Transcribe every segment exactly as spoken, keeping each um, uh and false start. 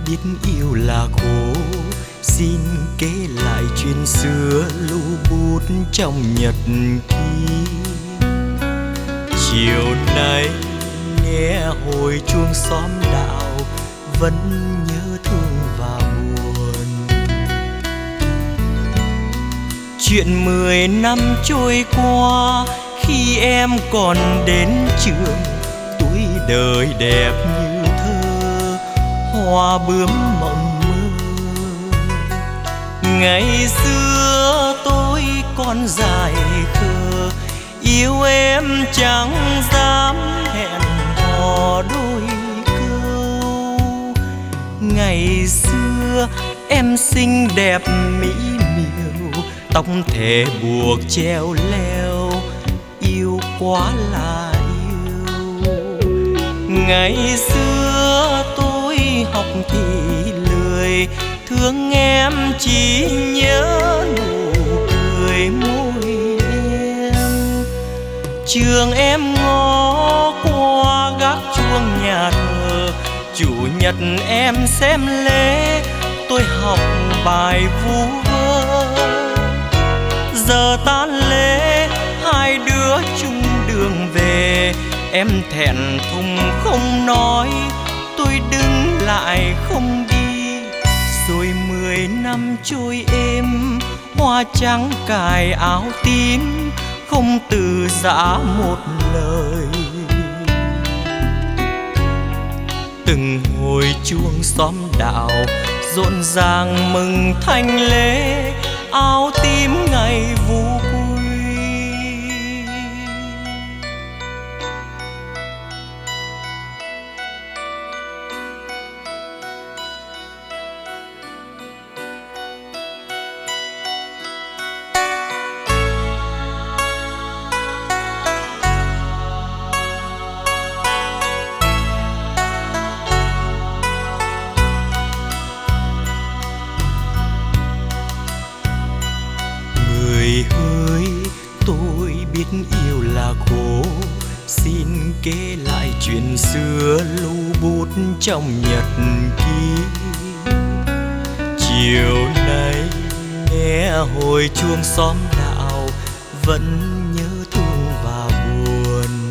biết yêu là khổ, xin kể lại chuyện xưa lưu bút trong nhật ký. Chiều nay nghe hồi chuông xóm đạo, vẫn nhớ thương và buồn. Chuyện mười năm trôi qua, khi em còn đến trường, tuổi đời đẹp như thơ, hoa bướm mộng mơ. Ngày xưa tôi còn dài khờ, yêu em chẳng dám hẹn hò đôi câu. Ngày xưa em xinh đẹp mỹ miều, tóc thề buộc treo leo, yêu quá là yêu. Ngày xưa tôi học thì lười, thương em chỉ nhớ nụ cười môi em. Trường em ngó qua gác chuông nhà thờ, chủ nhật em xem lễ, tôi học bài vu vơ. Giờ tan lễ hai đứa chung đường về, em thẹn thùng không nói, tôi đứng lại không đi. Rồi mười năm trôi êm, hoa trắng cài áo tím, không từ giã một lời. Từng hồi chuông xóm đạo rộn ràng mừng thanh lễ, áo tím ngày vui. Hỡi tôi biết yêu là khổ, xin kể lại chuyện xưa lưu bút trong nhật ký. Chiều nay nghe hồi chuông xóm đạo, vẫn nhớ thương và buồn.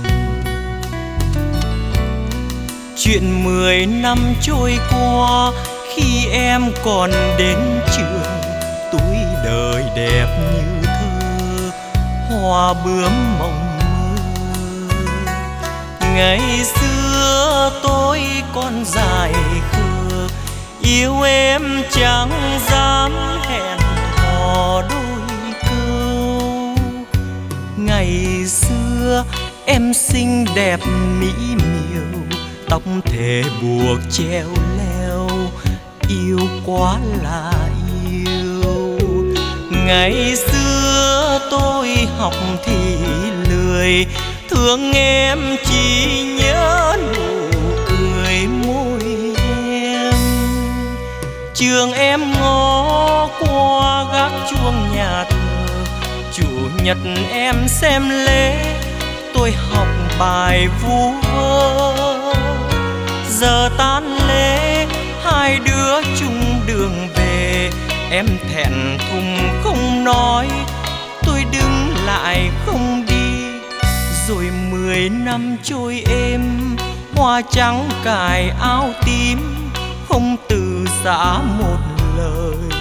Chuyện mười năm trôi qua, khi em còn đến trường, tuổi đời đẹp như thơ, hoa bướm mộng mơ. Ngày xưa tôi còn dài khờ, yêu em chẳng dám hẹn hò đôi câu. Ngày xưa em xinh đẹp mỹ miều, tóc thề buộc treo leo, yêu quá là yêu. Ngày xưa tôi học thì lười, thương em chỉ nhớ nụ cười môi em. Trường em ngó qua gác chuông nhà thờ, chủ nhật em xem lễ, tôi học bài vu vơ. Giờ tan lễ hai đứa chung đường về, em thẹn thùng không nói, tôi đứng lại không đi. Rồi mười năm trôi êm, hoa trắng cài áo tím, không từ giã một lời.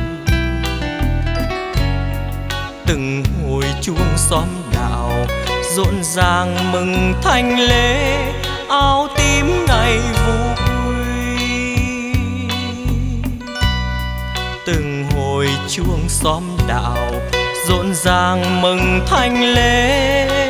Từng hồi chuông xóm đạo rộn ràng mừng thanh lễ, áo tím ngày vui. Từng hồi chuông xóm đạo rộn ràng mừng thanh lễ,